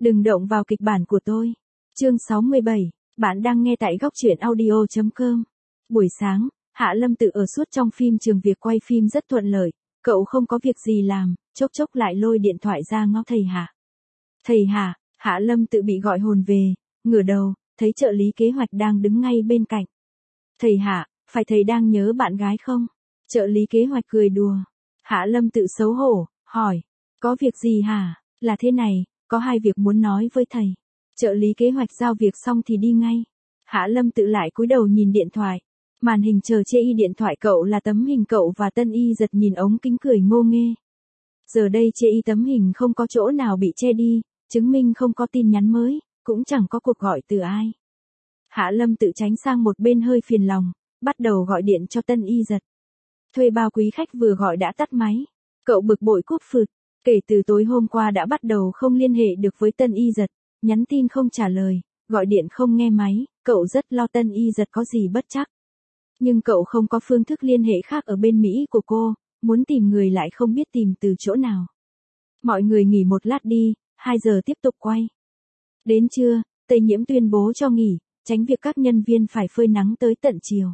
Đừng động vào kịch bản của tôi. Chương 67, bạn đang nghe tại góc truyện audio.com. Buổi sáng, Hạ Lâm Tự ở suốt trong phim trường, việc quay phim rất thuận lợi, cậu không có việc gì làm, chốc chốc lại lôi điện thoại ra ngó thầy Hạ. Thầy Hạ, Hạ Lâm Tự bị gọi hồn về, ngửa đầu, thấy trợ lý kế hoạch đang đứng ngay bên cạnh. Thầy Hạ, phải thầy đang nhớ bạn gái không? Trợ lý kế hoạch cười đùa. Hạ Lâm Tự xấu hổ, hỏi, có việc gì hả? Là thế này, có hai việc muốn nói với thầy. Trợ lý kế hoạch giao việc xong thì đi ngay. Hạ Lâm Tự lại cúi đầu nhìn điện thoại. Màn hình chờ che y điện thoại cậu là tấm hình cậu và Tân Y giật nhìn ống kính cười ngô nghê. Giờ đây che y tấm hình không có chỗ nào bị che đi, chứng minh không có tin nhắn mới, cũng chẳng có cuộc gọi từ ai. Hạ Lâm Tự tránh sang một bên hơi phiền lòng, bắt đầu gọi điện cho Tân Y giật. Thuê bao quý khách vừa gọi đã tắt máy. Cậu bực bội cúp phượt. Kể từ tối hôm qua đã bắt đầu không liên hệ được với Tân Y giật, nhắn tin không trả lời, gọi điện không nghe máy, cậu rất lo Tân Y giật có gì bất trắc. Nhưng cậu không có phương thức liên hệ khác ở bên Mỹ của cô, muốn tìm người lại không biết tìm từ chỗ nào. Mọi người nghỉ một lát đi, 2 giờ tiếp tục quay. Đến trưa, Tây Nhiễm tuyên bố cho nghỉ, tránh việc các nhân viên phải phơi nắng tới tận chiều.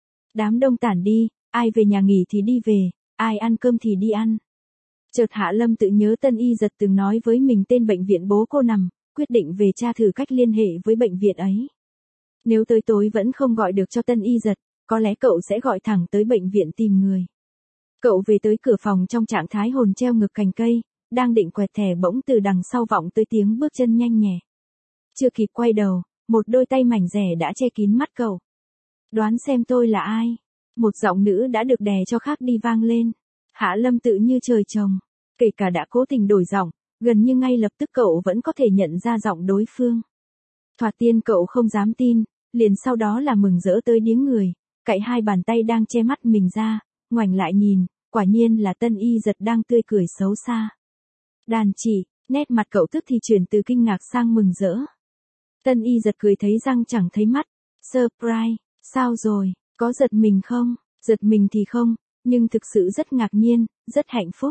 Đám đông tản đi, ai về nhà nghỉ thì đi về, ai ăn cơm thì đi ăn. Chợt Hạ Lâm Tự nhớ Tân Y giật từng nói với mình tên bệnh viện bố cô nằm, quyết định về tra thử cách liên hệ với bệnh viện ấy. Nếu tới tối vẫn không gọi được cho Tân Y giật, có lẽ cậu sẽ gọi thẳng tới bệnh viện tìm người. Cậu về tới cửa phòng trong trạng thái hồn treo ngược cành cây, đang định quẹt thẻ bỗng từ đằng sau vọng tới tiếng bước chân nhanh nhẹ. Chưa kịp quay đầu, một đôi tay mảnh dẻ đã che kín mắt cậu. Đoán xem tôi là ai? Một giọng nữ đã được đè cho khác đi vang lên. Hạ Lâm Tự như trời trồng. Kể cả đã cố tình đổi giọng, gần như ngay lập tức cậu vẫn có thể nhận ra giọng đối phương. Thoạt tiên cậu không dám tin, liền sau đó là mừng rỡ tới điếng người, cạy hai bàn tay đang che mắt mình ra, ngoảnh lại nhìn, quả nhiên là Tân Y giật đang tươi cười xấu xa. Đàn chị, nét mặt cậu tức thì chuyển từ kinh ngạc sang mừng rỡ. Tân Y giật cười thấy răng chẳng thấy mắt. Surprise, sao rồi, có giật mình không? Giật mình thì không, nhưng thực sự rất ngạc nhiên, rất hạnh phúc.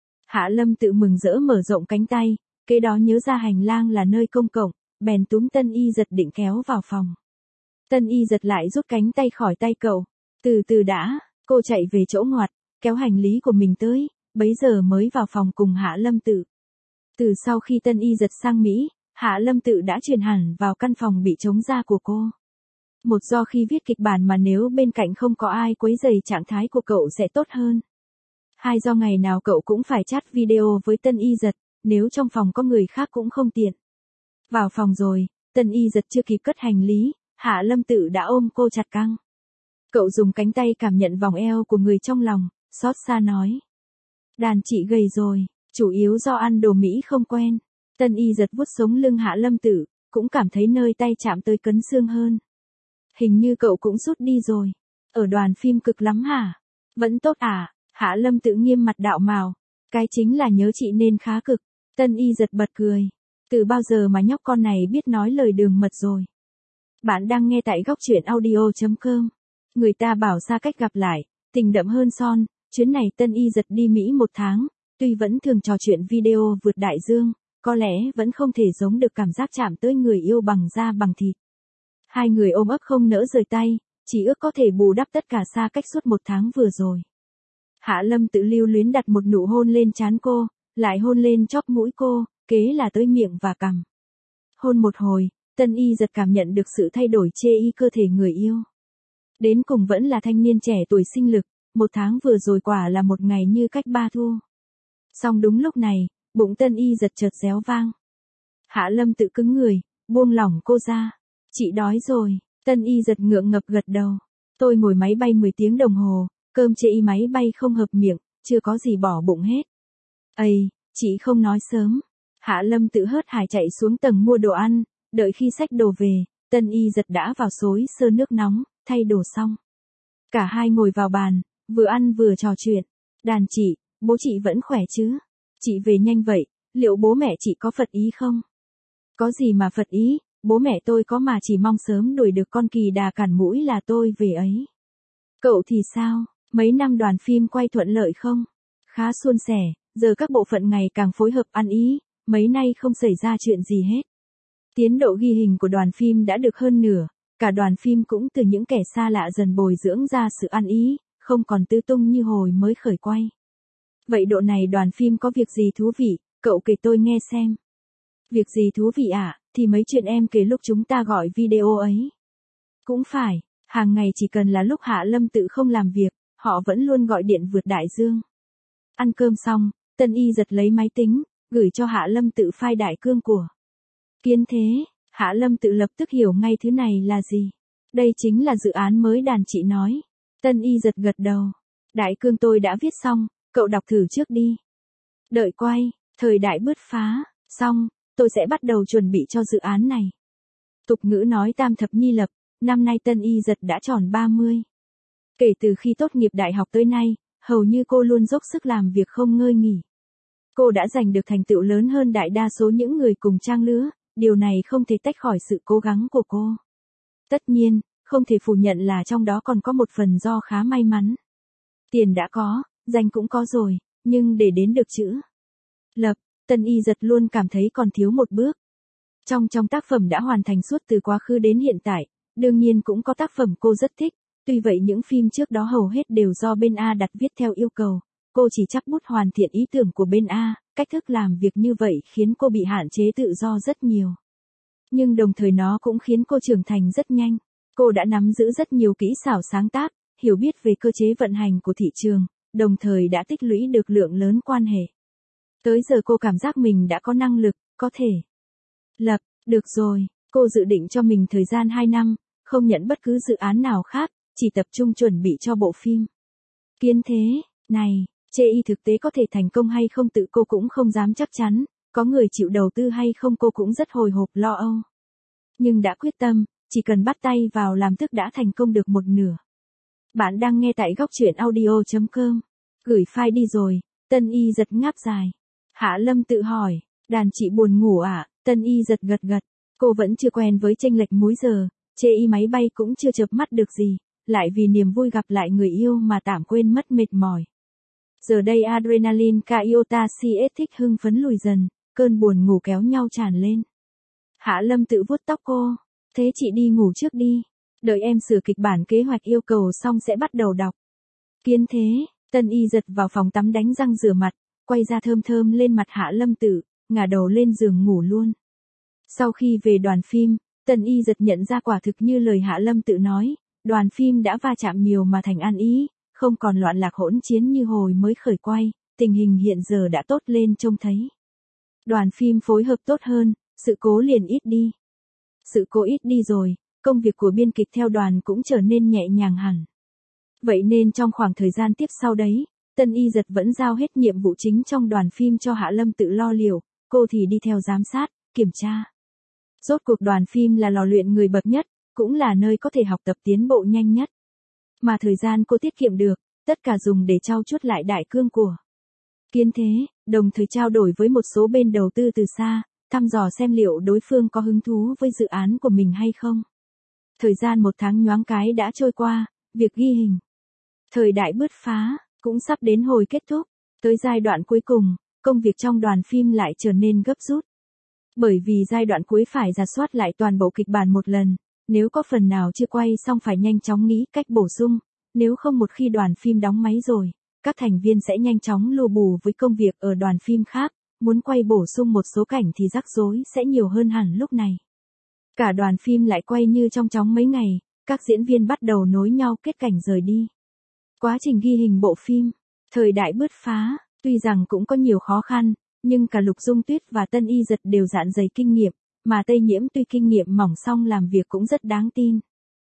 Hạ Lâm Tự mừng rỡ mở rộng cánh tay, kế đó nhớ ra hành lang là nơi công cộng, bèn túm Tân Y giật định kéo vào phòng. Tân Y giật lại rút cánh tay khỏi tay cậu. Từ từ đã, cô chạy về chỗ ngoặt, kéo hành lý của mình tới, bấy giờ mới vào phòng cùng Hạ Lâm Tự. Từ sau khi Tân Y giật sang Mỹ, Hạ Lâm Tự đã chuyển hẳn vào căn phòng bị trống ra của cô. Một do khi viết kịch bản mà nếu bên cạnh không có ai quấy rầy trạng thái của cậu sẽ tốt hơn. Hai do ngày nào cậu cũng phải chat video với Tân Y giật, nếu trong phòng có người khác cũng không tiện. Vào phòng rồi, Tân Y giật chưa kịp cất hành lý, Hạ Lâm Tự đã ôm cô chặt căng. Cậu dùng cánh tay cảm nhận vòng eo của người trong lòng, xót xa nói. Đàn chị gầy rồi, chủ yếu do ăn đồ Mỹ không quen. Tân Y giật vuốt sống lưng Hạ Lâm Tự, cũng cảm thấy nơi tay chạm tới cấn xương hơn. Hình như cậu cũng rút đi rồi. Ở đoàn phim cực lắm hả? Vẫn tốt à? Hạ Lâm Tự nghiêm mặt đạo mào. Cái chính là nhớ chị nên khá cực. Tân Y giật bật cười. Từ bao giờ mà nhóc con này biết nói lời đường mật rồi. Bạn đang nghe tại góc truyện audio.com. Người ta bảo xa cách gặp lại, tình đậm hơn son. Chuyến này Tân Y giật đi Mỹ 1 tháng, tuy vẫn thường trò chuyện video vượt đại dương, có lẽ vẫn không thể giống được cảm giác chạm tới người yêu bằng da bằng thịt. Hai người ôm ấp không nỡ rời tay, chỉ ước có thể bù đắp tất cả xa cách suốt 1 tháng vừa rồi. Hạ Lâm Tự lưu luyến đặt một nụ hôn lên trán cô, lại hôn lên chóp mũi cô, kế là tới miệng và cằm. Hôn một hồi, Tân Y giật cảm nhận được sự thay đổi chê y cơ thể người yêu. Đến cùng vẫn là thanh niên trẻ tuổi sinh lực, 1 tháng vừa rồi quả là một ngày như cách 3 thu. Song đúng lúc này, bụng Tân Y giật chợt réo vang. Hạ Lâm Tự cứng người, buông lỏng cô ra. Chị đói rồi, Tân Y giật ngượng ngập gật đầu. Tôi ngồi máy bay 10 tiếng đồng hồ, cơm chê y máy bay không hợp miệng, chưa có gì bỏ bụng hết. Ây, chị không nói sớm. Hạ Lâm Tự hớt hải chạy xuống tầng mua đồ ăn, đợi khi xách đồ về, Tân Y giật đã vào xối sơ nước nóng, thay đồ xong. Cả hai ngồi vào bàn, vừa ăn vừa trò chuyện. Đàn chị, bố chị vẫn khỏe chứ? Chị về nhanh vậy, liệu bố mẹ chị có phật ý không? Có gì mà phật ý, bố mẹ tôi có mà chỉ mong sớm đuổi được con kỳ đà cản mũi là tôi về ấy. Cậu thì sao, mấy năm đoàn phim quay thuận lợi không? Khá suôn sẻ, giờ các bộ phận ngày càng phối hợp ăn ý, mấy nay không xảy ra chuyện gì hết. Tiến độ ghi hình của đoàn phim đã được hơn nửa, cả đoàn phim cũng từ những kẻ xa lạ dần bồi dưỡng ra sự ăn ý, không còn tứ tung như hồi mới khởi quay. Vậy độ này đoàn phim có việc gì thú vị, cậu kể tôi nghe xem. Việc gì thú vị ạ, thì mấy chuyện em kể lúc chúng ta gọi video ấy. Cũng phải, hàng ngày chỉ cần là lúc Hạ Lâm Tự không làm việc, họ vẫn luôn gọi điện vượt đại dương. Ăn cơm xong, Tân Y giật lấy máy tính, gửi cho Hạ Lâm Tự file đại cương của Kiến Thế. Hạ Lâm Tự lập tức hiểu ngay thứ này là gì. Đây chính là dự án mới đàn chị nói. Tân Y giật gật đầu. Đại cương tôi đã viết xong, cậu đọc thử trước đi. Đợi quay, thời đại bứt phá, xong, tôi sẽ bắt đầu chuẩn bị cho dự án này. Tục ngữ nói tam thập nhi lập, năm nay Tân Y giật đã tròn 30. Kể từ khi tốt nghiệp đại học tới nay, hầu như cô luôn dốc sức làm việc không ngơi nghỉ. Cô đã giành được thành tựu lớn hơn đại đa số những người cùng trang lứa, điều này không thể tách khỏi sự cố gắng của cô. Tất nhiên, không thể phủ nhận là trong đó còn có một phần do khá may mắn. Tiền đã có, danh cũng có rồi, nhưng để đến được chữ lập, Tân Y giật luôn cảm thấy còn thiếu một bước. Trong tác phẩm đã hoàn thành suốt từ quá khứ đến hiện tại, đương nhiên cũng có tác phẩm cô rất thích, tuy vậy những phim trước đó hầu hết đều do bên A đặt viết theo yêu cầu, cô chỉ chắp bút hoàn thiện ý tưởng của bên A, cách thức làm việc như vậy khiến cô bị hạn chế tự do rất nhiều. Nhưng đồng thời nó cũng khiến cô trưởng thành rất nhanh, cô đã nắm giữ rất nhiều kỹ xảo sáng tác, hiểu biết về cơ chế vận hành của thị trường, đồng thời đã tích lũy được lượng lớn quan hệ. Tới giờ cô cảm giác mình đã có năng lực, có thể lập, được rồi, cô dự định cho mình thời gian 2 năm, không nhận bất cứ dự án nào khác, chỉ tập trung chuẩn bị cho bộ phim Kiến Thế này. Chê y thực tế có thể thành công hay không tự cô cũng không dám chắc chắn, có người chịu đầu tư hay không cô cũng rất hồi hộp lo âu. Nhưng đã quyết tâm, chỉ cần bắt tay vào làm tức đã thành công được một nửa. Bạn đang nghe tại góc truyện audio.com. Gửi file đi rồi, Tân Y giật ngáp dài. Hạ Lâm Tự hỏi, đàn chị buồn ngủ à? Tân Y giật gật gật, cô vẫn chưa quen với chênh lệch múi giờ, chê y máy bay cũng chưa chợp mắt được gì, lại vì niềm vui gặp lại người yêu mà tạm quên mất mệt mỏi. Giờ đây adrenaline iota thích hưng phấn lùi dần, cơn buồn ngủ kéo nhau tràn lên. Hạ Lâm Tự vuốt tóc cô, thế chị đi ngủ trước đi, đợi em sửa kịch bản kế hoạch yêu cầu xong sẽ bắt đầu đọc. Kiến Thế, Tân Y giật vào phòng tắm đánh răng rửa mặt, quay ra thơm thơm lên mặt Hạ Lâm Tự, ngả đầu lên giường ngủ luôn. Sau khi về đoàn phim, Tân Y giật nhận ra quả thực như lời Hạ Lâm Tự nói, đoàn phim đã va chạm nhiều mà thành ăn ý. Không còn loạn lạc hỗn chiến như hồi mới khởi quay, tình hình hiện giờ đã tốt lên trông thấy. Đoàn phim phối hợp tốt hơn, sự cố liền ít đi. Sự cố ít đi rồi, công việc của biên kịch theo đoàn cũng trở nên nhẹ nhàng hẳn. Vậy nên trong khoảng thời gian tiếp sau đấy, Tân Y giật vẫn giao hết nhiệm vụ chính trong đoàn phim cho Hạ Lâm Tự lo liệu, cô thì đi theo giám sát, kiểm tra. Rốt cuộc đoàn phim là lò luyện người bậc nhất, cũng là nơi có thể học tập tiến bộ nhanh nhất. Mà thời gian cô tiết kiệm được, tất cả dùng để trau chuốt lại đại cương của Kiến Thế, đồng thời trao đổi với một số bên đầu tư từ xa, thăm dò xem liệu đối phương có hứng thú với dự án của mình hay không. Thời gian 1 tháng nhoáng cái đã trôi qua, việc ghi hình thời đại bứt phá cũng sắp đến hồi kết thúc. Tới giai đoạn cuối cùng, công việc trong đoàn phim lại trở nên gấp rút. Bởi vì giai đoạn cuối phải rà soát lại toàn bộ kịch bản một lần. Nếu có phần nào chưa quay xong phải nhanh chóng nghĩ cách bổ sung, nếu không một khi đoàn phim đóng máy rồi, các thành viên sẽ nhanh chóng lù bù với công việc ở đoàn phim khác, muốn quay bổ sung một số cảnh thì rắc rối sẽ nhiều hơn hẳn lúc này. Cả đoàn phim lại quay như trong chóng mấy ngày, các diễn viên bắt đầu nối nhau kết cảnh rời đi. Quá trình ghi hình bộ phim thời đại bứt phá, tuy rằng cũng có nhiều khó khăn, nhưng cả Lục Dung Tuyết và Tân Y giật đều dạn dày kinh nghiệm. Mà Tây Nhiễm tuy kinh nghiệm mỏng song làm việc cũng rất đáng tin.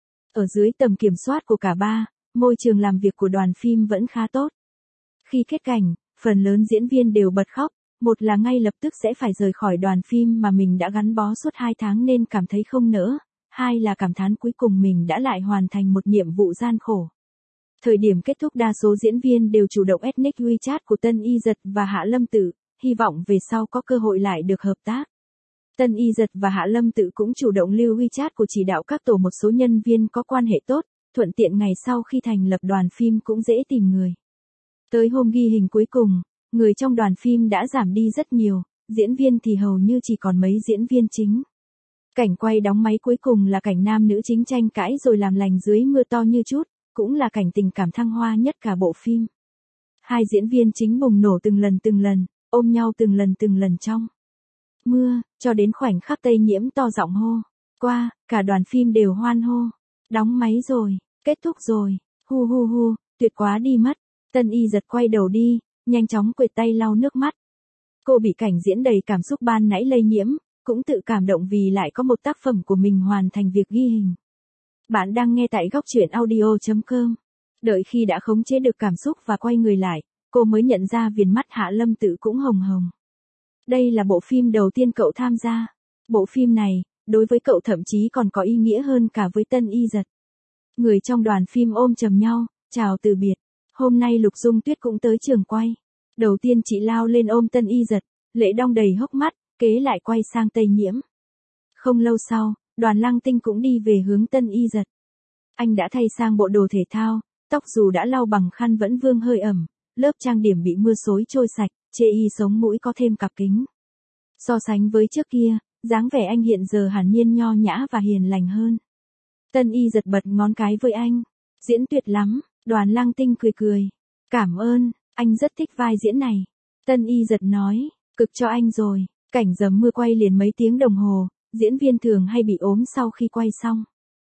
Ở dưới tầm kiểm soát của cả ba, môi trường làm việc của đoàn phim vẫn khá tốt. Khi kết cảnh, phần lớn diễn viên đều bật khóc, một là ngay lập tức sẽ phải rời khỏi đoàn phim mà mình đã gắn bó suốt 2 tháng nên cảm thấy không nỡ, hai là cảm thán cuối cùng mình đã lại hoàn thành một nhiệm vụ gian khổ. Thời điểm kết thúc đa số diễn viên đều chủ động add nick WeChat của Tân Y giật và Hạ Lâm Tự, hy vọng về sau có cơ hội lại được hợp tác. Tân Y giật và Hạ Lâm Tự cũng chủ động lưu WeChat của chỉ đạo các tổ một số nhân viên có quan hệ tốt, thuận tiện ngày sau khi thành lập đoàn phim cũng dễ tìm người. Tới hôm ghi hình cuối cùng, người trong đoàn phim đã giảm đi rất nhiều, diễn viên thì hầu như chỉ còn mấy diễn viên chính. Cảnh quay đóng máy cuối cùng là cảnh nam nữ chính tranh cãi rồi làm lành dưới mưa to như chút, cũng là cảnh tình cảm thăng hoa nhất cả bộ phim. Hai diễn viên chính bùng nổ từng lần, ôm nhau từng lần trong mưa, cho đến khoảnh khắc Tây Nhiễm to giọng hô. Qua, cả đoàn phim đều hoan hô. Đóng máy rồi, kết thúc rồi, hu hu hu, tuyệt quá đi mất. Tân Y giật quay đầu đi, nhanh chóng quệt tay lau nước mắt. Cô bị cảnh diễn đầy cảm xúc ban nãy lây nhiễm, cũng tự cảm động vì lại có một tác phẩm của mình hoàn thành việc ghi hình. Bạn đang nghe tại góc truyện audio.com. Đợi khi đã khống chế được cảm xúc và quay người lại, cô mới nhận ra viền mắt Hạ Lâm Tự cũng hồng hồng. Đây là bộ phim đầu tiên cậu tham gia. Bộ phim này, đối với cậu thậm chí còn có ý nghĩa hơn cả với Tân Y giật. Người trong đoàn phim ôm chầm nhau, chào từ biệt. Hôm nay Lục Dung Tuyết cũng tới trường quay. Đầu tiên chị lao lên ôm Tân Y giật, lệ đong đầy hốc mắt, kế lại quay sang Tây Nhiễm. Không lâu sau, Đoàn Lăng Tinh cũng đi về hướng Tân Y giật. Anh đã thay sang bộ đồ thể thao, tóc dù đã lau bằng khăn vẫn vương hơi ẩm, lớp trang điểm bị mưa xối trôi sạch, chê y sống mũi có thêm cặp kính. So sánh với trước kia, dáng vẻ anh hiện giờ hẳn nhiên nho nhã và hiền lành hơn. Tân Y giật bật ngón cái với anh. Diễn tuyệt lắm, Đoàn Lăng Tinh cười cười. Cảm ơn, anh rất thích vai diễn này. Tân Y giật nói, cực cho anh rồi. Cảnh dầm mưa quay liền mấy tiếng đồng hồ, diễn viên thường hay bị ốm sau khi quay xong.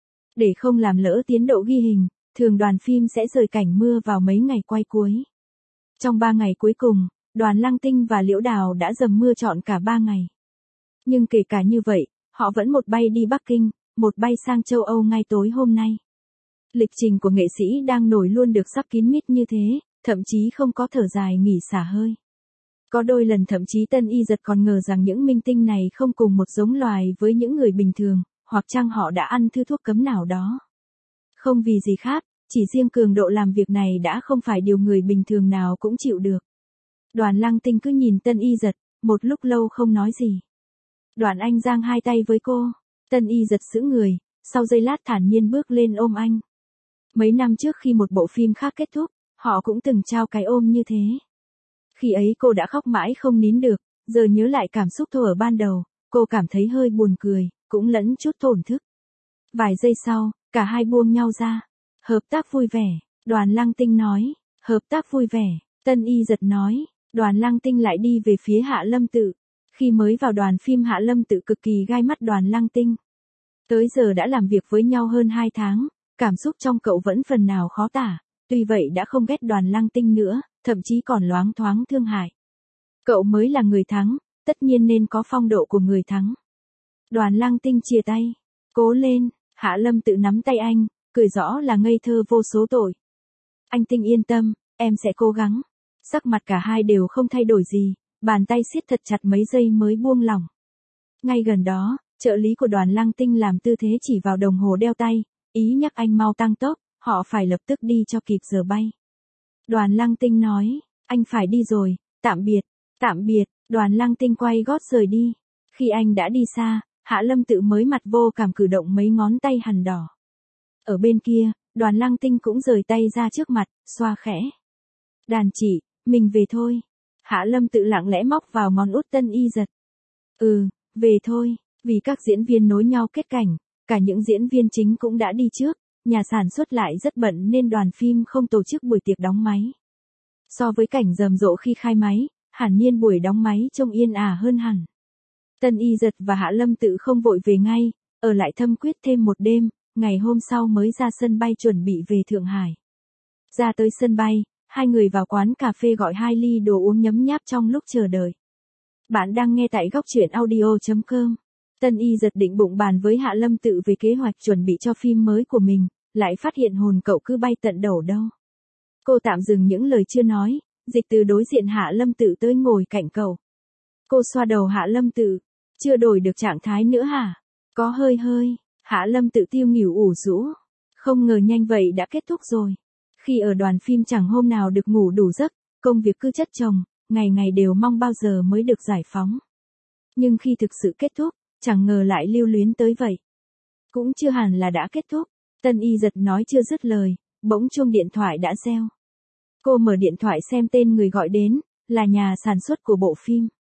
Để không làm lỡ tiến độ ghi hình, thường đoàn phim sẽ rời cảnh mưa vào mấy ngày quay cuối. Trong 3 ngày cuối cùng, Đoàn Lăng Tinh và Liễu Đào đã dầm mưa trọn cả 3 ngày. Nhưng kể cả như vậy, họ vẫn một bay đi Bắc Kinh, một bay sang châu Âu ngay tối hôm nay. Lịch trình của nghệ sĩ đang nổi luôn được sắp kín mít như thế, thậm chí không có thở dài nghỉ xả hơi. Có đôi lần thậm chí Tân Y giật còn ngờ rằng những minh tinh này không cùng một giống loài với những người bình thường, hoặc chăng họ đã ăn thứ thuốc cấm nào đó. Không vì gì khác, chỉ riêng cường độ làm việc này đã không phải điều người bình thường nào cũng chịu được. Đoàn Lăng Tinh cứ nhìn Tân Y giật, một lúc lâu không nói gì. Đoàn Anh giang hai tay với cô, Tân Y giật sững người, sau giây lát thản nhiên bước lên ôm anh. Mấy năm trước khi một bộ phim khác kết thúc, họ cũng từng trao cái ôm như thế. Khi ấy cô đã khóc mãi không nín được, giờ nhớ lại cảm xúc thuở ban đầu, cô cảm thấy hơi buồn cười, cũng lẫn chút thổn thức. Vài giây sau, cả hai buông nhau ra. Hợp tác vui vẻ, Đoàn Lăng Tinh nói. Hợp tác vui vẻ, Tân Y giật nói. Đoàn Lăng Tinh lại đi về phía Hạ Lâm Tự. Khi mới vào đoàn phim Hạ Lâm Tự cực kỳ gai mắt Đoàn Lăng Tinh. Tới giờ đã làm việc với nhau hơn 2 tháng, cảm xúc trong cậu vẫn phần nào khó tả, tuy vậy đã không ghét Đoàn Lăng Tinh nữa, thậm chí còn loáng thoáng thương hại. Cậu mới là người thắng, tất nhiên nên có phong độ của người thắng. Đoàn Lăng Tinh chia tay. Cố lên, Hạ Lâm Tự nắm tay anh, cười rõ là ngây thơ vô số tội. Anh Tinh yên tâm, em sẽ cố gắng. Sắc mặt cả hai đều không thay đổi gì, bàn tay siết thật chặt mấy giây mới buông lỏng. Ngay gần đó, trợ lý của Đoàn Lăng Tinh làm tư thế chỉ vào đồng hồ đeo tay, ý nhắc anh mau tăng tốc, họ phải lập tức đi cho kịp giờ bay. Đoàn Lăng Tinh nói, anh phải đi rồi, tạm biệt, Đoàn Lăng Tinh quay gót rời đi. Khi anh đã đi xa, Hạ Lâm Tự mới mặt vô cảm cử động mấy ngón tay hằn đỏ. Ở bên kia, Đoàn Lăng Tinh cũng rời tay ra trước mặt, xoa khẽ. Đàn chị, mình về thôi. Hạ Lâm Tự lặng lẽ móc vào ngón út Tân Y giật. Về thôi, vì các diễn viên nối nhau kết cảnh, cả những diễn viên chính cũng đã đi trước, nhà sản xuất lại rất bận nên đoàn phim không tổ chức buổi tiệc đóng máy. So với cảnh rầm rộ khi khai máy, hẳn nhiên buổi đóng máy trông yên ả hơn hẳn. Tân Y giật và Hạ Lâm Tự không vội về ngay, ở lại thâm quyết thêm một đêm, ngày hôm sau mới ra sân bay chuẩn bị về Thượng Hải. Ra tới sân bay, hai người vào quán cà phê gọi 2 ly đồ uống nhấm nháp trong lúc chờ đợi. Bạn đang nghe tại góc truyện audio.com. Tân Y giật định bụng bàn với Hạ Lâm Tự về kế hoạch chuẩn bị cho phim mới của mình, lại phát hiện hồn cậu cứ bay tận đầu đâu. Cô tạm dừng những lời chưa nói, dịch từ đối diện Hạ Lâm Tự tới ngồi cạnh cậu. Cô xoa đầu Hạ Lâm Tự, chưa đổi được trạng thái nữa hả? Có hơi, Hạ Lâm Tự tiêu nghỉu ủ rũ. Không ngờ nhanh vậy đã kết thúc rồi. Khi ở đoàn phim chẳng hôm nào được ngủ đủ giấc, công việc cứ chất chồng, ngày ngày đều mong bao giờ mới được giải phóng. Nhưng khi thực sự kết thúc, chẳng ngờ lại lưu luyến tới vậy. Cũng chưa hẳn là đã kết thúc, Tân Y giật nói chưa dứt lời, bỗng chuông điện thoại đã reo. Cô mở điện thoại xem tên người gọi đến, là nhà sản xuất của bộ phim.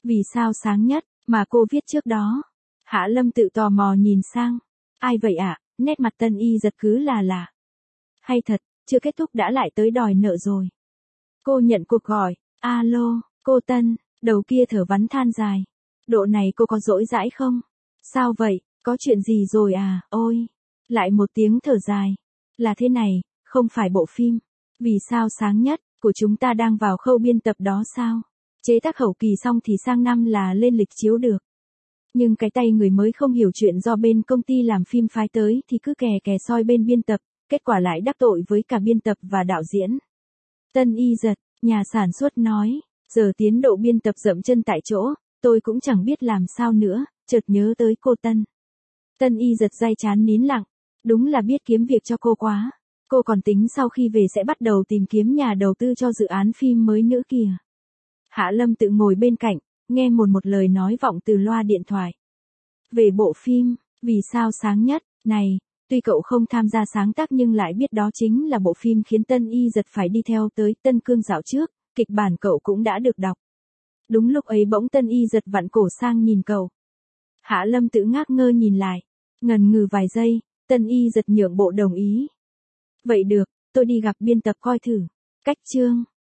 Vì sao sáng nhất, mà cô viết trước đó? Hạ Lâm tự tò mò nhìn sang. Ai vậy ạ? Nét mặt Tân Y giật cứ là. Hay thật, chưa kết thúc đã lại tới đòi nợ rồi. Cô nhận cuộc gọi. Alo, cô Tân, đầu kia thở vắn than dài. Độ này cô có dỗi dãi không? Sao vậy, có chuyện gì rồi à? Ôi, lại một tiếng thở dài. Là thế này, không phải bộ phim. Vì sao sáng nhất, của chúng ta đang vào khâu biên tập đó sao? Chế tác hậu kỳ xong thì sang năm là lên lịch chiếu được. Nhưng cái tay người mới không hiểu chuyện do bên công ty làm phim phái tới thì cứ kè kè soi bên biên tập, kết quả lại đắc tội với cả biên tập và đạo diễn. Tân Y giật, nhà sản xuất nói, giờ tiến độ biên tập dậm chân tại chỗ, tôi cũng chẳng biết làm sao nữa, chợt nhớ tới cô Tân. Tân Y giật day chán nín lặng, đúng là biết kiếm việc cho cô quá. Cô còn tính sau khi về sẽ bắt đầu tìm kiếm nhà đầu tư cho dự án phim mới nữa kìa. Hạ Lâm tự ngồi bên cạnh, nghe một lời nói vọng từ loa điện thoại. Về bộ phim, vì sao sáng nhất, này, tuy cậu không tham gia sáng tác nhưng lại biết đó chính là bộ phim khiến Tân Y giật phải đi theo tới Tân Cương dạo trước, kịch bản cậu cũng đã được đọc. Đúng lúc ấy bỗng Tân Y giật vặn cổ sang nhìn cậu. Hạ Lâm tự ngác ngơ nhìn lại, ngần ngừ vài giây, Tân Y giật nhượng bộ đồng ý. Vậy được, tôi đi gặp biên tập coi thử. Cách chương